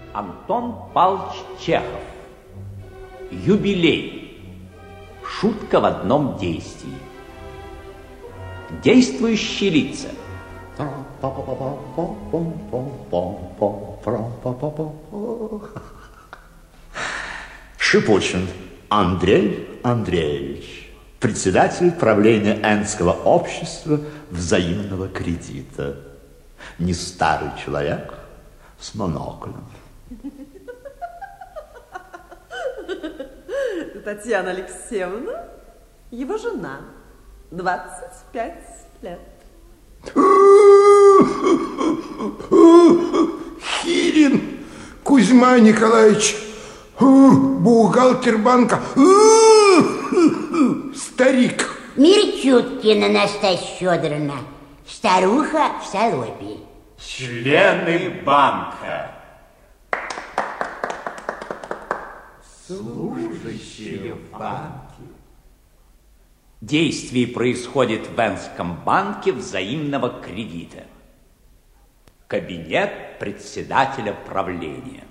Антон Павлович Чехов. Юбилей. Шутка в одном действии. Действующие лица. Шипучин Андрей Андреевич, председатель правления Энского общества взаимного кредита. Не старый человек с моноклем. Татьяна Алексеевна, его жена, 25 лет. Хирин Кузьма Николаевич, бухгалтер банка, старик. Мирчуткина Настасья Федоровна, старуха в салопе. Члены банка. Служащие в банке. Действие происходит в Энском банке взаимного кредита. Кабинет председателя правления.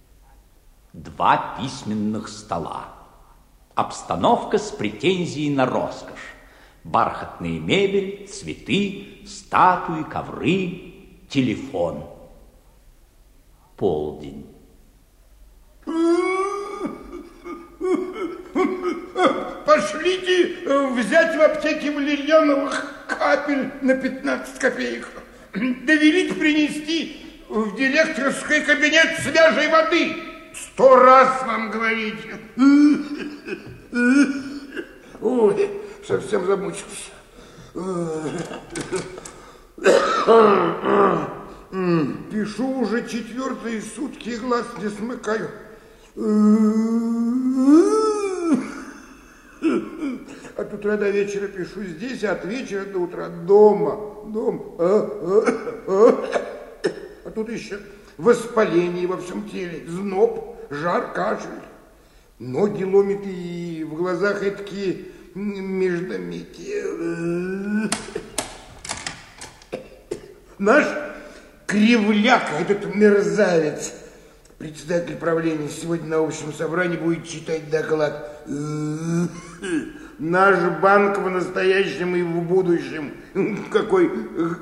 2 письменных стола. Обстановка с претензией на роскошь. Бархатная мебель, цветы, статуи, ковры, телефон. Полдень. Пошлите взять в аптеке валерьяновых капель на 15 копеек. Довелить принести в директорский кабинет свежей воды. 100 раз вам говорить. Ой, совсем замучился. Пишу уже 4-е сутки и глаз не смыкаю. От утра до вечера пишу здесь, а от вечера до утра дома. А тут еще воспаление во всем теле, зноб, жар, кашель. Ноги ломит и в глазах такие междометия. Наш Кривляк, этот мерзавец, председатель правления, сегодня на общем собрании будет читать доклад. Наш банк в настоящем и в будущем. Какой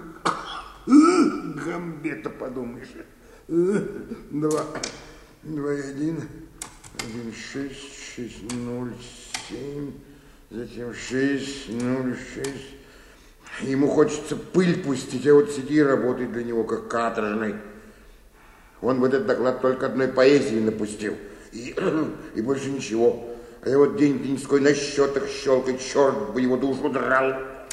гамбета, подумаешь. 2, 1, 6, 6, 0, 7, затем 6, 0, 6. Ему хочется пыль пустить, а вот сиди и работай для него, как каторжный. Он в этот доклад только одной поэзии напустил. И больше ничего. А я вот день-деньской на счетах щелкать, черт бы его душу драл.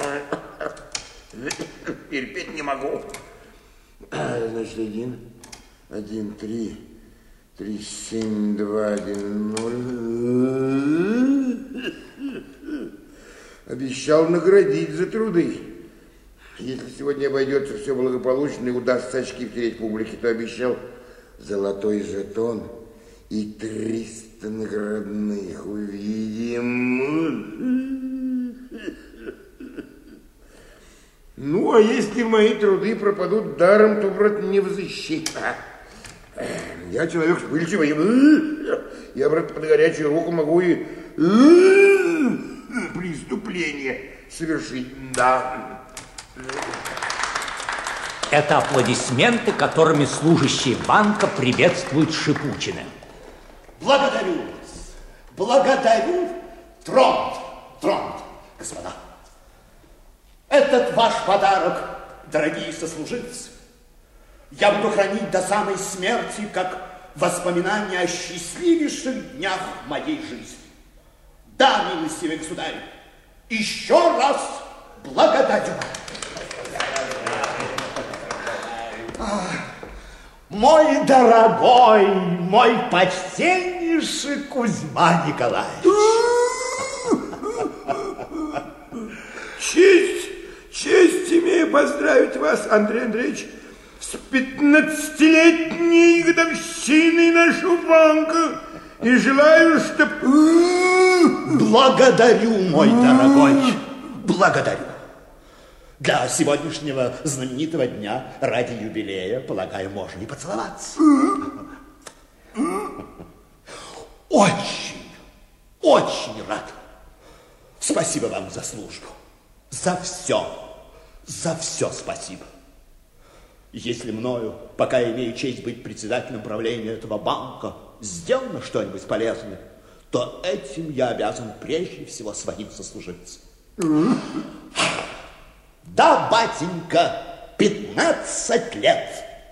Терпеть не могу. Значит, 1, 3, 7, 2, 1, 0. Обещал наградить за труды. Если сегодня обойдется все благополучно и удастся очки втереть публике, то обещал золотой жетон и 300 наградных. Увидим. Ну, а если мои труды пропадут даром, то, брат, не взыщи. Я человек вспыльчивый. Я, брат, под горячую руку могу и преступление совершить. Да. Это аплодисменты, которыми служащие банка приветствуют Шипучина. Благодарю вас. Благодарю. Тронт, господа. Этот ваш подарок, дорогие сослуживцы, я буду хранить до самой смерти, как воспоминание о счастливейших днях моей жизни. Да, милостивый государь, еще раз благодарю. Мой дорогой, мой почтеннейший Кузьма Николаевич. Честь имею поздравить вас, Андрей Андреевич, с 15-летней годовщиной нашего банка. И желаю, чтоб... Благодарю, мой дорогой, благодарю. Для сегодняшнего знаменитого дня, ради юбилея, полагаю, можно и поцеловаться. очень, очень рад. Спасибо вам за службу. За все спасибо. Если мною, пока я имею честь быть председателем правления этого банка, сделано что-нибудь полезное, то этим я обязан прежде всего своим сослуживцам. Да, батенька, 15 лет.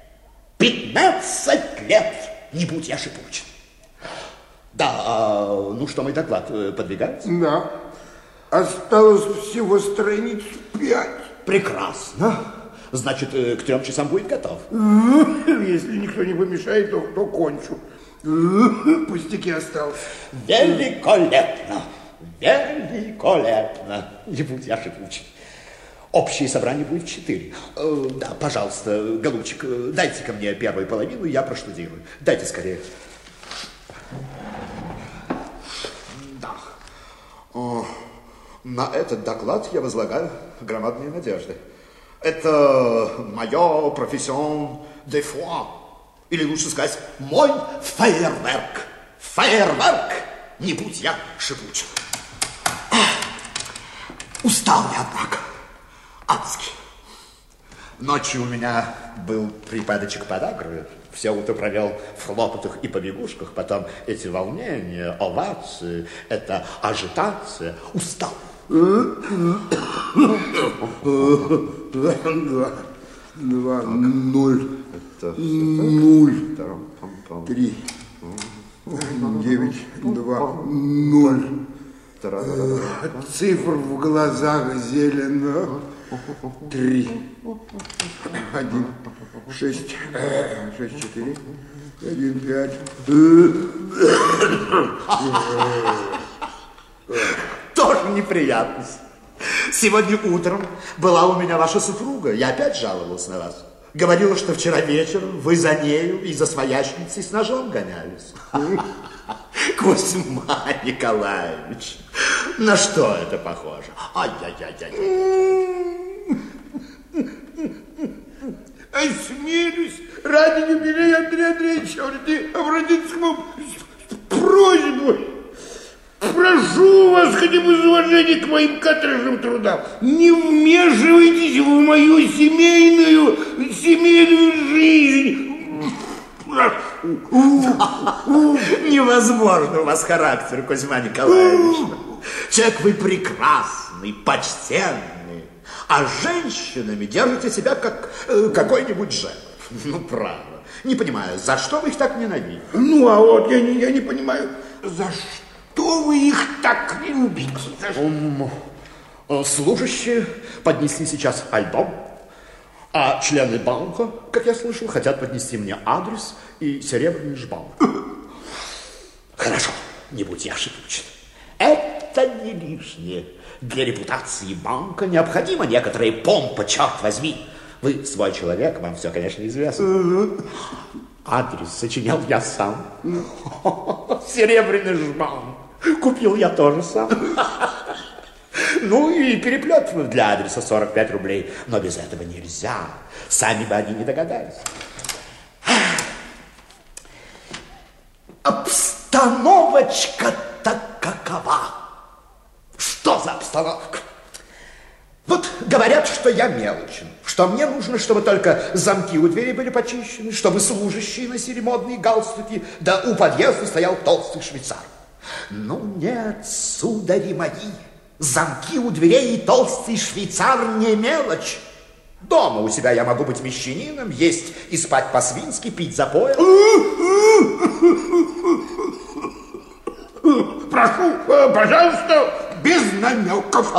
15 лет, не будь я шипучен. Да, ну что, мой доклад подвигается? Да. Осталось всего страниц 5. Прекрасно. Значит, к 3 часам будет готов. Если никто не помешает, то кончу. Пустяки осталось. Великолепно. Великолепно. Не будь я шипучен. Общее собрание будет в 4. Да, пожалуйста, голубчик, дайте ко мне первую половину, я проштудирую. Дайте скорее. Да. На этот доклад я возлагаю громадные надежды. Это мое профессион де foi. Или лучше сказать, мой фейерверк. Фейерверк, не будь я шипучен. Устал я, однако. Адски. Ночью у меня был припадочек подагры. Все утро провел в хлопотах и побегушках. Потом эти волнения, овации, это ажитация. Устал. 2, 0, 0, 3, 9, 2, 0. Цифр в глазах зелено. 3, 1, 6, 6, 4, 1, 5. Тоже неприятность. Сегодня утром была у меня ваша супруга. Я опять жаловался на вас. Говорила, что вчера вечером вы за нею и за своячницей с ножом гонялись. Кузьма Николаевич, на что это похоже? Ай-яй-яй-яй. Осмелюсь ради юбилея Андрея Андреевича обратиться к вам с просьбой. Прошу вас хотя бы из уважения к моим каторжным трудам. Не вмешивайтесь в мою семейную жизнь. Невозможно у вас характер, Кузьма Николаевич. Человек вы прекрасный, почтенный, а женщинами держите себя как какой-нибудь Жеков. Ну, право. Не понимаю, за что вы их так ненавидите? Ну, а вот я не понимаю, за что вы их так любите? Служащие поднесли сейчас альбом, а члены банка, как я слышал, хотят поднести мне адрес и серебряный жбан. Хорошо, не будь я шипучен. Это не лишнее. Для репутации банка необходима некоторая помпа, черт возьми. Вы свой человек, вам все, конечно, известно. Адрес сочинял я сам. Серебряный жбан купил я тоже сам. Ну и переплет для адреса 45 рублей. Но без этого нельзя. Сами бы они не догадались. Обстановочка-то какова? Что за обстановка? Вот говорят, что я мелочен, что мне нужно, чтобы только замки у двери были почищены, чтобы служащие носили модные галстуки, да у подъезда стоял толстый швейцар. Ну нет, судари мои, замки у дверей и толстый швейцар не мелочь. Дома у себя я могу быть мещанином, есть и спать по-свински, пить запоем. Прошу, пожалуйста, без намеков.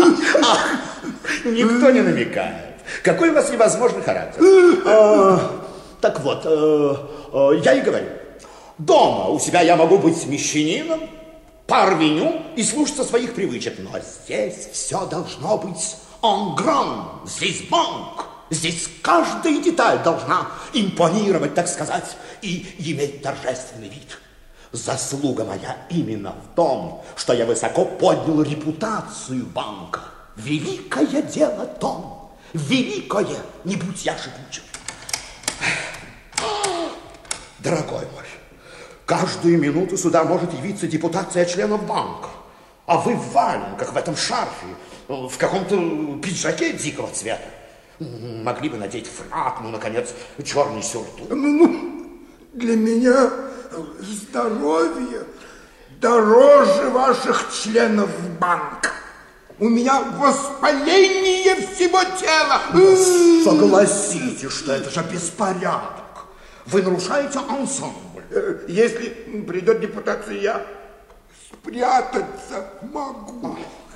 Никто не намекает. Какой у вас невозможный характер. Так вот, я и говорю. Дома у себя я могу быть мещанином, парвеню и слушаться своих привычек. Но здесь все должно быть en grand. Здесь банк. Здесь каждая деталь должна импонировать, так сказать, и иметь торжественный вид. Заслуга моя именно в том, что я высоко поднял репутацию банка. Великое дело, Том. Великое, не будь я шипучим. Дорогой мой, Каждую минуту сюда может явиться депутация членов банка. А вы в валенках, в этом шарфе, в каком-то пиджаке дикого цвета. Могли бы надеть фрак, ну, наконец, черный сюртук. Для меня здоровье дороже ваших членов банка. У меня воспаление всего тела. Согласитесь, что это же беспорядок. Вы нарушаете ансамбль. Если придет депутация, я спрятаться могу.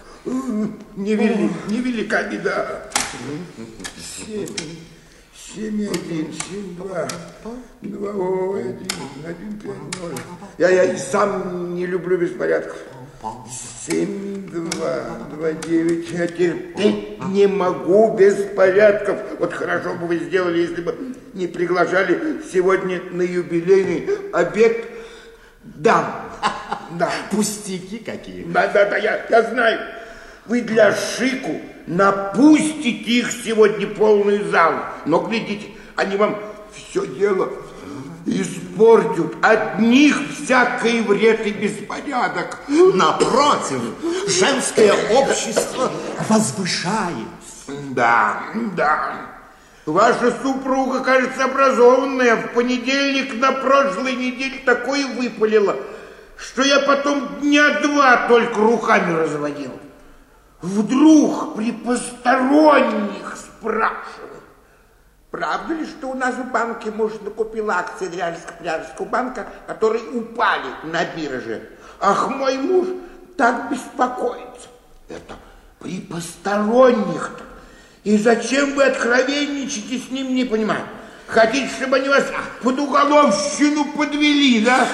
Невелика беда. 7, 1, 7, 2, 2, 1, 1, 5, 0. Я и сам не люблю беспорядков. 7, 2, 2, 9. Я терпеть не могу беспорядков. Вот хорошо бы вы сделали, если бы не приглашали сегодня на юбилейный обед дам. Да. Пустяки какие. Да, я знаю. Вы для шику напустите их сегодня полный зал. Но, глядите, они вам все дело испортят. От них всякий вред и беспорядок. Напротив, женское общество возвышает. Да. Ваша супруга, кажется, образованная. В понедельник на прошлой неделе такое выпалила, что я потом дня 2 только руками разводил. Вдруг при посторонних спрашивают, правда ли, что у нас в банке муж накупил акции Ряльско-Пляжского банка, которые упали на бирже? Ах, мой муж так беспокоится. Это при посторонних-то. И зачем вы откровенничаете с ним, не понимаю. Хотите, чтобы они вас под уголовщину подвели, да?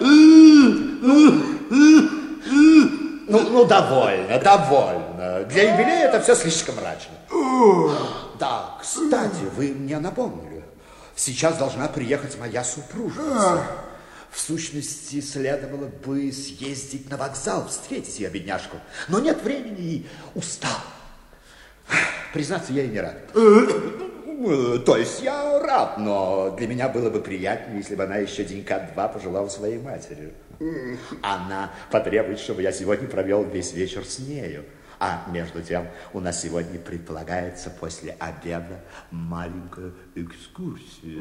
Ну, довольно. Для юбилея это все слишком мрачно. Да, кстати, вы мне напомнили. Сейчас должна приехать моя супружница. В сущности, следовало бы съездить на вокзал, встретить ее, бедняжку. Но нет времени и устал. Признаться, я и не рад. То есть я рад, но для меня было бы приятнее, если бы она еще денька 2 пожелала своей матери. Она потребует, чтобы я сегодня провел весь вечер с нею. А между тем у нас сегодня предполагается после обеда маленькая экскурсия.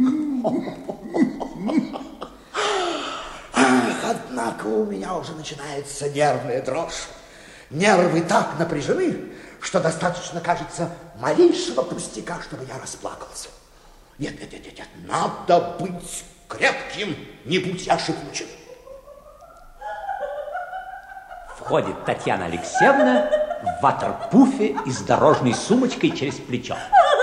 Однако у меня уже начинается нервная дрожь. Нервы так напряжены, что достаточно, кажется, малейшего пустяка, чтобы я расплакался. Нет, надо быть крепким, не будь я шипучим. Входит Татьяна Алексеевна в ватерпуфе и с дорожной сумочкой через плечо.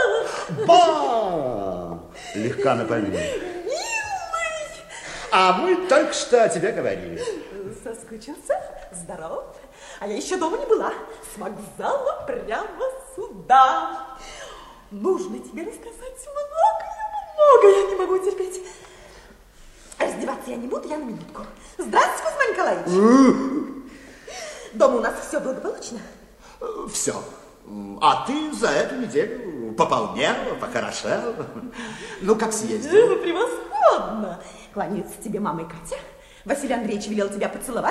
Ба! Легка на помине. Милый! А мы только что о тебе говорили. Соскучился? Здоров? А я еще дома не была. С вокзала прямо сюда. Нужно тебе рассказать много, я не могу терпеть. Раздеваться я не буду, я на минутку. Здравствуйте, Кузьма Николаевич. Дома у нас все благополучно? Все. А ты за эту неделю пополнела, похорошела. Ну, как съездила? Превосходно. Кланяются тебе мама и Катя. Василий Андреевич велел тебя поцеловать.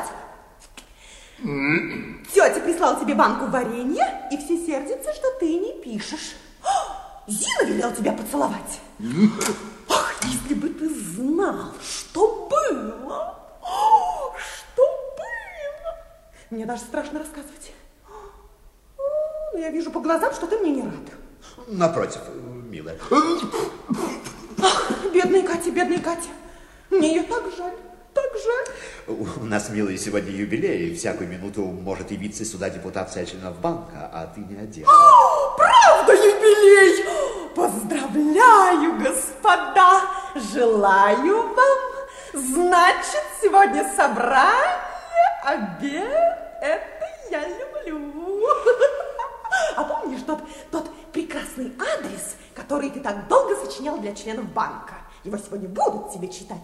Тетя прислала тебе банку варенья, и все сердятся, что ты не пишешь. Зина велел тебя поцеловать. Ах, если бы ты знал, что было. Что было. Мне даже страшно рассказывать. Но я вижу по глазам, что ты мне не рад. Напротив, милая. Ах, бедная Катя. Мне ее так жаль. У нас, милый, сегодня юбилей, и всякую минуту может явиться сюда депутация членов банка, а ты не одета. Правда, юбилей! Поздравляю, господа! Желаю вам! Значит, сегодня собрание, обед, это я люблю. А помнишь тот прекрасный адрес, который ты так долго сочинял для членов банка? Его сегодня будут тебе читать.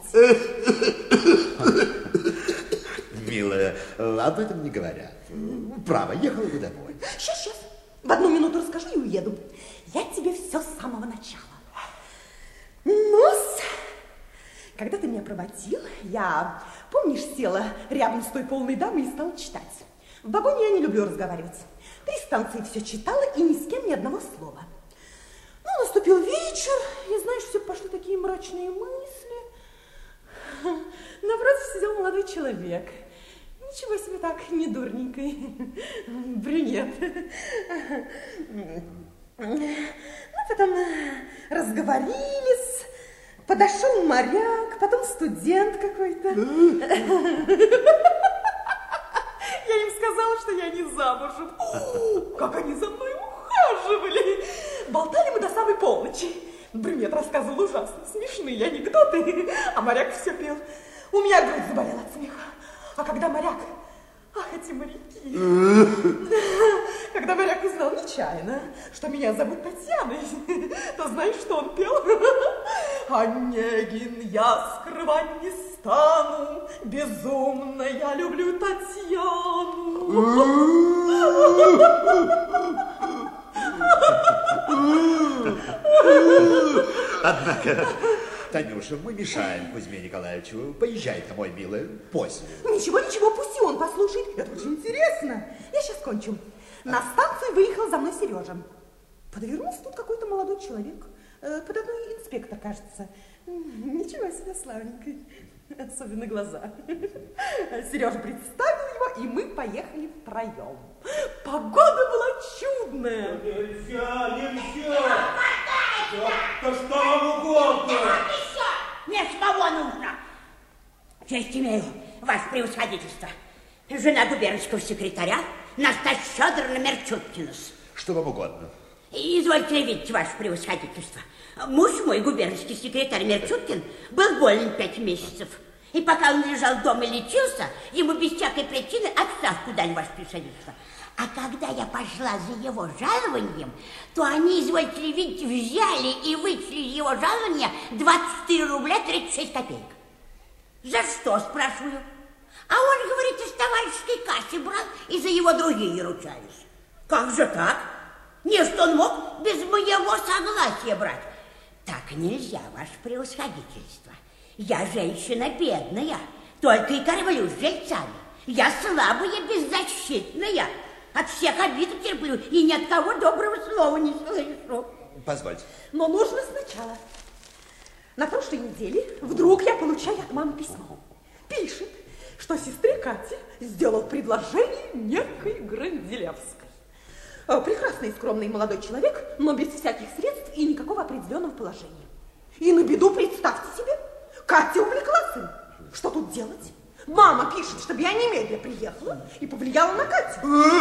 Милая, об этом не говорят. Право, ехала бы домой. Сейчас. В 1 минуту расскажу и уеду. Я тебе все с самого начала. Ну-с, Когда ты меня проводил, я, помнишь, села рядом с той полной дамой и стала читать. В вагоне я не люблю разговаривать. 3 станции все читала и ни с кем ни одного слова. Ну, наступил вечер, и, знаешь, все пошли такие мрачные мысли. Напротив сидел молодой человек. Ничего себе так, не дурненький. Брюнет. Ну, потом разговорились. Подошел моряк, потом студент какой-то. Я им сказала, что я не замужем. О, как они за мной ухаживали. Болтали мы до самой полночи. Брюнет рассказывал ужасно смешные анекдоты, а моряк все пел. У меня грудь заболела от смеха. А когда моряк... Ах, эти моряки. Когда моряк узнал нечаянно, что меня зовут Татьяной, то знаешь, что он пел? Онегин, я скрывать не стану, безумно я люблю Татьяну. Однако, Танюша, мы мешаем Кузьме Николаевичу. Поезжай-ка, мой милый, после. Ничего, ничего, пусть и он послушает. Это очень интересно. Я сейчас кончу. На станцию выехал за мной Сережа. Подвернулся тут какой-то молодой человек. Податной инспектор, кажется. Ничего себе, славненький. Особенно глаза. Сережа представил его, и мы поехали втроем. Погода была чудная. Нельзя! Да что вам угодно? Мне самого нужно. Честь имею, ваше превосходительство. Жена губернского секретаря Настасья Федоровна Мерчуткина-с. Что вам угодно? Извольте видеть, ваше превосходительство. Муж мой, губернский секретарь Мерчуткин, был болен 5 месяцев. И пока он лежал дома и лечился, ему без всякой причины отставку дали, ваше превосходительство. А когда я пошла за его жалованием, то они, извольте видеть, взяли и вычли из его жалования 24 рубля 36 копеек. За что, спрашиваю? А он, говорит, из товарищеской кассы брал, и за его другие ручались. Как же так? Не, что он мог без моего согласия брать. Так нельзя, ваше превосходительство. Я женщина бедная, только и кормлю с жильцами. Я слабая, беззащитная. От всех обид терплю и ни от кого доброго слова не слышу. Позвольте. Но нужно сначала. На прошлой неделе вдруг я получаю от мамы письмо. Пишет, что сестре Кате сделал предложение некой Гранделевской. Прекрасный и скромный молодой человек, но без всяких средств и никакого определенного положения. И на беду, представьте себе, Катя увлеклась им. Что тут делать? Мама пишет, чтобы я немедленно приехала и повлияла на Катю.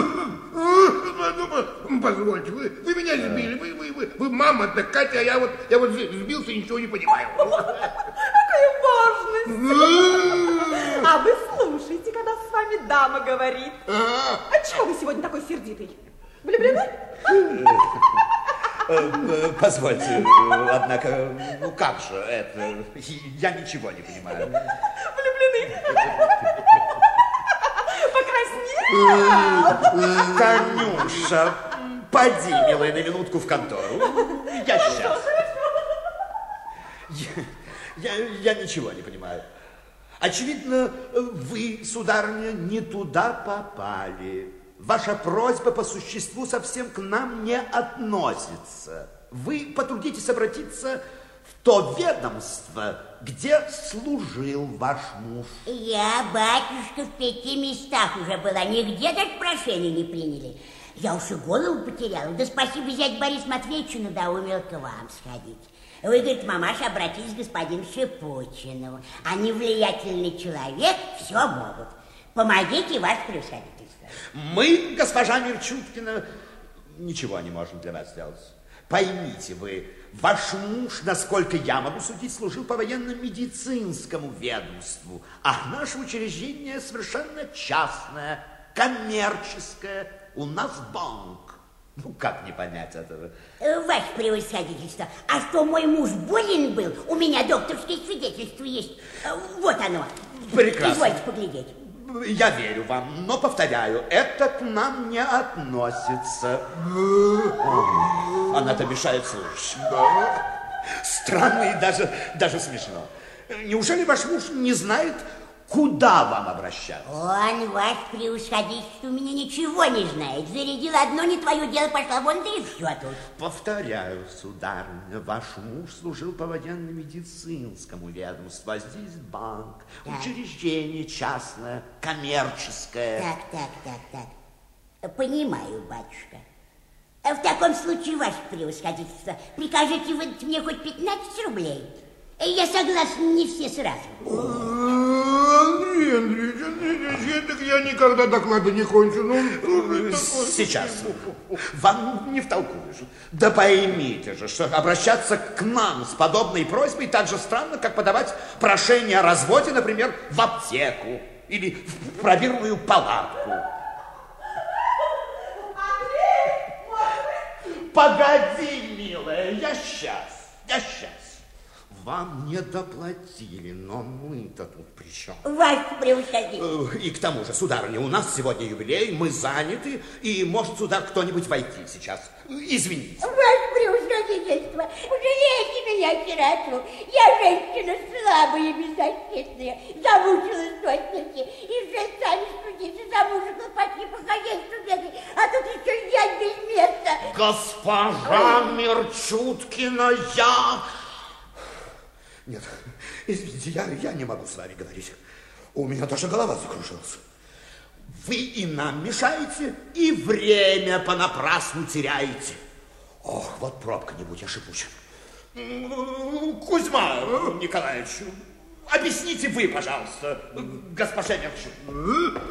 Позвольте, вы меня сбили. Вы мама-то, Катя, а я вот сбился и ничего не понимаю. Какая важность. А вы слушайте, когда с вами дама говорит. А чего вы сегодня такой сердитый? Влюблены? Позвольте, однако, ну как же это? Я ничего не понимаю. Влюблены? Покраснел? Танюша, поди, милая, на минутку в контору. Я сейчас. Я ничего не понимаю. Очевидно, вы, сударыня, не туда попали. Ваша просьба по существу совсем к нам не относится. Вы потрудитесь обратиться в то ведомство, где служил ваш муж. Я, батюшка, в 5 местах уже была, нигде даже прошения не приняли. Я уж и голову потеряла. Да спасибо, зять Борис Матвеевичу надоумил к вам сходить. Вы, говорит, мамаша, обратились к господину Шипучину. Они влиятельный человек, все могут. Помогите, ваше превосходительство. Мы, госпожа Мерчуткина, ничего не можем для вас сделать. Поймите вы, ваш муж, насколько я могу судить, служил по военно-медицинскому ведомству, а наше учреждение совершенно частное, коммерческое. У нас банк. Ну, как не понять этого? Ваше превосходительство, а что мой муж болен был? У меня докторское свидетельство есть. Вот оно. Прекрасно. Извольте поглядеть. Я верю вам, но, повторяю, это к нам не относится. Она-то мешает слушать. Странно и даже смешно. Неужели ваш муж не знает, куда вам обращаться? Он, ваше превосходительство, у меня ничего не знает. Зарядил одно не твое дело, пошла вон, да и все тут. Повторяю, сударыня, ваш муж служил по военно-медицинскому ведомству, а здесь банк, учреждение частное, коммерческое. Так. Понимаю, батюшка. В таком случае, ваше превосходительство, прикажите выдать мне хоть 15 рублей. Я согласна, не все сразу. Андрей Андреевич, так я никогда доклада не кончу. Сейчас. Вам не втолкуешь. Да поймите же, что обращаться к нам с подобной просьбой так же странно, как подавать прошение о разводе, например, в аптеку или в пробирную палатку. Погоди, милая, я сейчас. Вам не доплатили, но мы-то тут при чем? Ваше превосходительство. И к тому же, сударыня, у нас сегодня юбилей, мы заняты, и может сюда кто-нибудь войти сейчас. Извините. Ваше превосходительство, пожалейте меня, сироту. Я женщина слабая и беззащитная, замучилась до смерти, и же сами судите, за мужа хлопотни по хозяйству бегать, а тут еще я без места. Госпожа Мерчуткина, я... Нет, извините, я не могу с вами говорить. У меня даже голова закружилась. Вы и нам мешаете, и время понапрасну теряете. Ох, вот пробка не будь, я шипуча. Кузьма Николаевич, объясните вы, пожалуйста, госпоже Мерчуткина.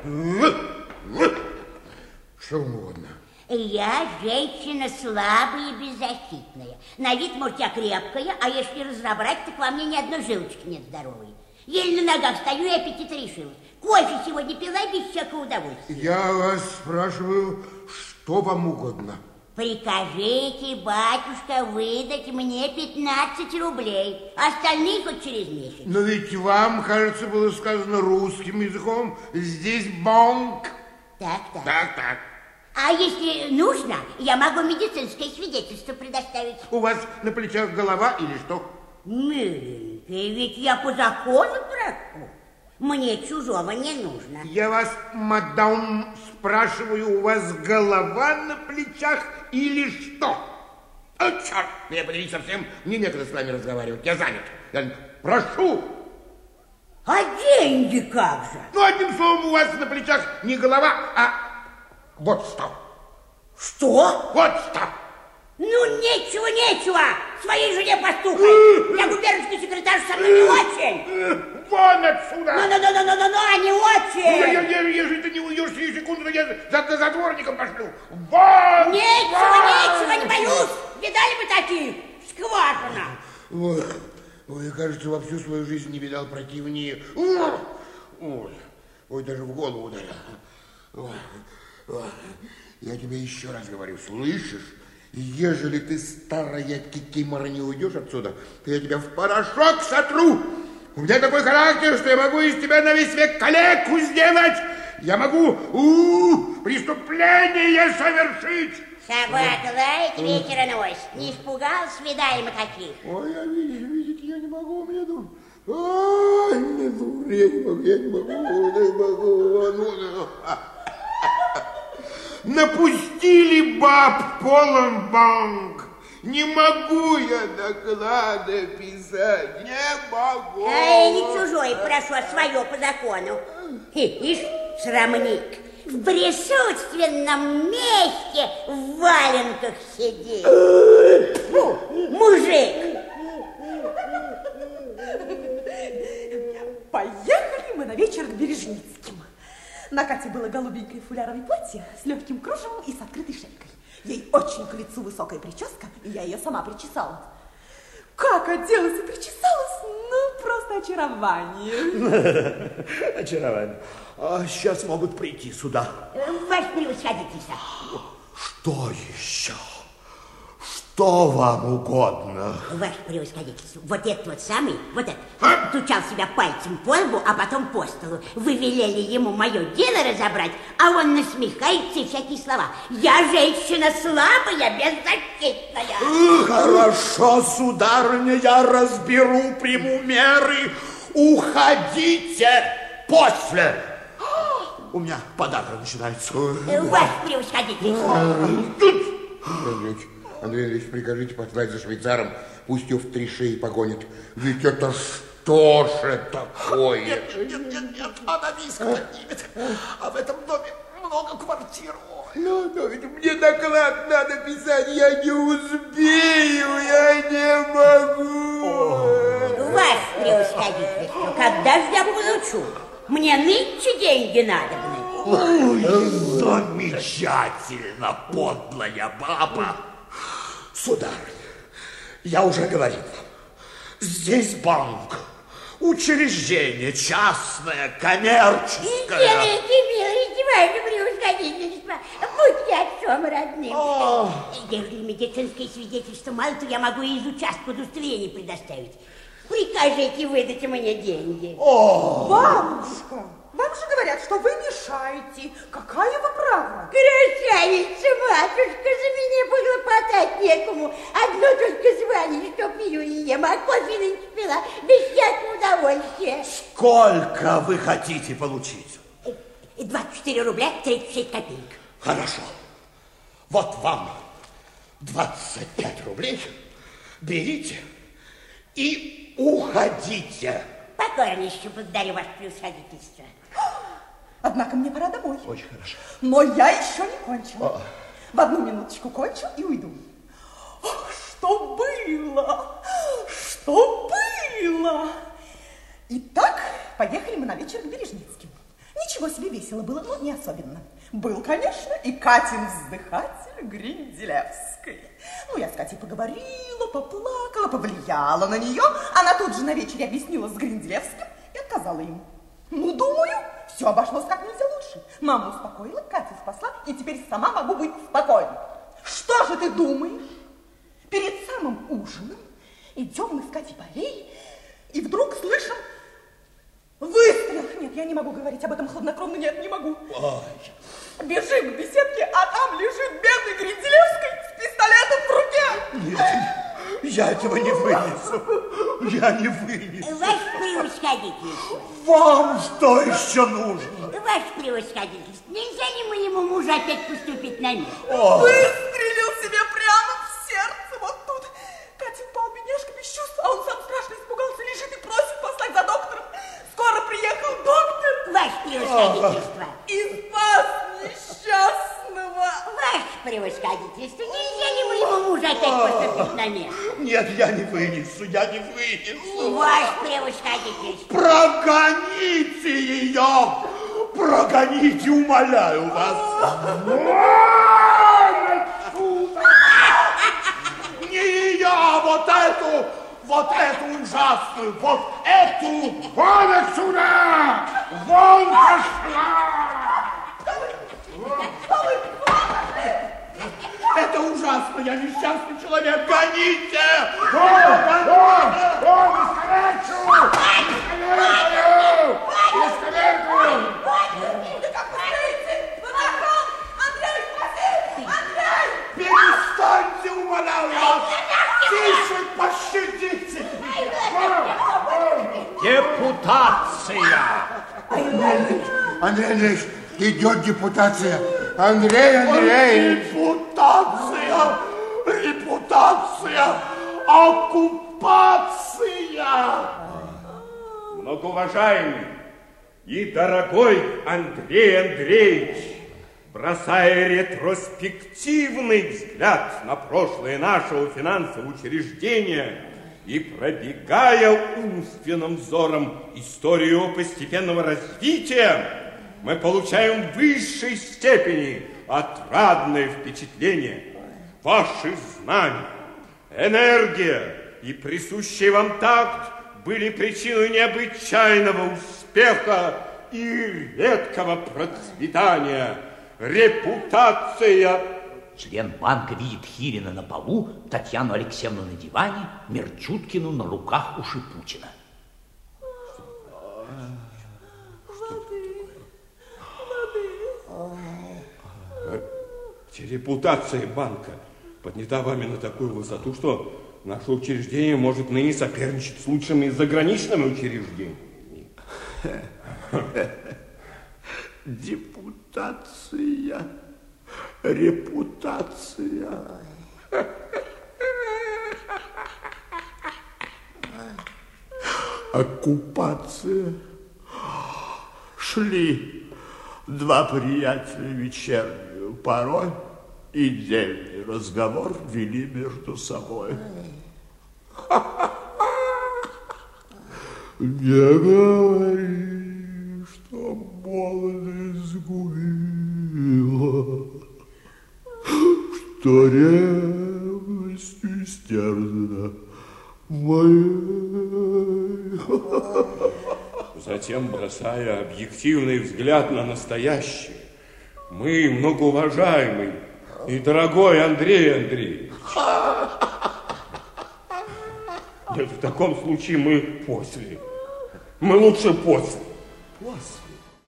Что вам угодно. Я женщина слабая и беззащитная. На вид, может, я крепкая, а если разобрать, так во мне ни одной жилочки нет здоровой. Еле на ногах стою и аппетит решилась. Кофе сегодня пила без всякого удовольствия. Я вас спрашиваю, что вам угодно? Прикажите, батюшка, выдать мне 15 рублей. Остальные хоть через месяц. Но ведь вам, кажется, было сказано русским языком. Здесь банк. Так. А если нужно, я могу медицинское свидетельство предоставить. У вас на плечах голова или что? Миленький, ведь я по закону прошу. Мне чужого не нужно. Я вас, мадам, спрашиваю, у вас голова на плечах или что? О, черт, меня подери совсем, мне некогда с вами разговаривать, я занят. Прошу. А деньги как же? Ну, одним словом, у вас на плечах не голова, а вот что. Что? Вот что. Ну, нечего. Своей жене постукай. Я губернский секретарь, со мной не очень. Вон отсюда. Ну, не очень. Если ты не уйдешь 3 секунды, то я за дворником пошлю. Вон! Нечего, не боюсь. Видали бы таких? Скважина. Ой, кажется, во всю свою жизнь не видал противнее. Ой, даже в голову ударил. Я тебе еще раз говорю, слышишь? Ежели ты, старая кикимора, не уйдешь отсюда, то я тебя в порошок сотру. У меня такой характер, что я могу из тебя на весь век калеку сделать. Я могу преступление совершить. Собака лает, ветер носит. Не испугался, видали мы таких. Ой, я видеть я не могу, у меня тут... Ой, я не могу. Напустили баб полон банк. Не могу я доклады писать, не могу. Не чужой, прошу, а свое по закону. Ишь, срамник, в присутственном месте в валенках сидит. Мужик. Поехали мы на вечер к Бережницким. На Кате было голубенькое фуляровое платье с легким кружевом и с открытой шейкой. Ей очень к лицу высокая прическа, и я ее сама причесала. Как оделась и причесалась, ну, просто очарование. Очарование. А сейчас могут прийти сюда. Ваше превосходительство. Что еще? Что вам угодно? Ваше превосходительство, вот этот вот самый, вот этот, стучал себя пальцем по лбу, а потом по столу. Вы велели ему мое дело разобрать, а он насмехается и всякие слова. Я женщина слабая, беззащитная. Хорошо, сударыня, я разберу, приму меры. Уходите после. У меня подагра начинается. Ваше превосходительство. Андрей Андреевич, прикажите послать за швейцаром, пусть его в 3 шеи погонит. Ведь это что же такое? Нет, она виск поднимет. А в этом доме много квартир. Но ведь мне доклад надо писать, я не успею, я не могу. Ваше превосходительство, когда же я получу? Мне нынче деньги надобны. Ой, замечательно, подлая баба. Сударыня, я уже говорил вам, здесь банк, учреждение частное, коммерческое. Делайте, ваше превосходительство, будьте отцом родным. Ежели медицинское свидетельство мало, то я могу и из участка удостоверение предоставить. Прикажите выдать мне деньги. Бабушка, вам же говорят, что вы мешаете. Какая вы права? Красавица, матушка, за меня поглопотать некому. Одно только звание, что пью и ем, а кофе нынче пила без всякого удовольствия. Сколько вы хотите получить? 24 рубля 36 копеек. Хорошо. Вот вам 25 рублей. Берите и уходите. Покорнейше благодарю ваше превосходительство. Однако мне пора домой. Очень хорошо. Но я еще не кончила. В одну минуточку кончу и уйду. Ох, что было! Что было! Итак, поехали мы на вечер к Бережницким. Ничего себе весело было, но не особенно. Был, конечно, и Катин вздыхатель Гринделевской. Ну, я с Катей поговорила, поплакала, повлияла на нее. Она тут же на вечере объяснила с Гринделевским и отказала ему. Ну, думаю, все обошлось как нельзя лучше. Маму успокоила, Катю спасла, и теперь сама могу быть спокойна. Что же ты думаешь? Перед самым ужином идем мы с Катей по аллее, и вдруг слышим выстрел. Нет, я не могу говорить об этом хладнокровно, нет, не могу. Бежим к беседке, а там лежит бедный Гринделевский с пистолетом в руке. Нет, я этого не вынесу. Я не вынесу. Ваше превосходительство. Вам что еще нужно? Ваше превосходительство, нельзя ли моему мужу опять поступить на мир? Выстрелил себе прямо в сердце, вот тут. Катя пал, бедняжка, без чувств, а он сам страшно испугался, лежит и просит послать за доктором. Скоро приехал доктор. Ваше превосходительство. И спас несчастного. Ваше превосходительство, нельзя ли моему мужу опять поступить на мир? Нет, я не вынесу, я не вынесу. Ваше превосходительство. Прогоните ее! Прогоните, умоляю вас. Не ее, а вот эту ужасную, вот эту. Вон отсюда! Вон пошла! Это ужасно, я несчастный человек, гоните! Вон, искалечу! Перестаньте, умоляю вас! Тише, пощадите! Депутация! Андрей Андреевич, идет депутация. Андрей Андреевич! Репутация! Репутация! Оккупация! Многоуважаемый и дорогой Андрей Андреевич, бросая ретроспективный взгляд на прошлое нашего финансового учреждения и пробегая умственным взором историю его постепенного развития, мы получаем в высшей степени отрадное впечатление. Ваши знания, энергия и присущий вам такт были причиной необычайного успеха и редкого процветания. Репутация член банка видит Хирина на полу, Татьяну Алексеевну на диване, Мерчуткину на руках у Шипутина. Репутация банка поднята вами на такую высоту, что наше учреждение может ныне соперничать с лучшими заграничными учреждениями. Депутация, репутация. Оккупация. Шли два приятеля вечернюю порой и дельный разговор вели между собой. Не говори, что молодость сгубила, что ревностью истерзана моей. Затем, бросая объективный взгляд на настоящее, мы, многоуважаемый и дорогой Андрей Андреевич. Нет, в таком случае мы после. Мы лучше после. После?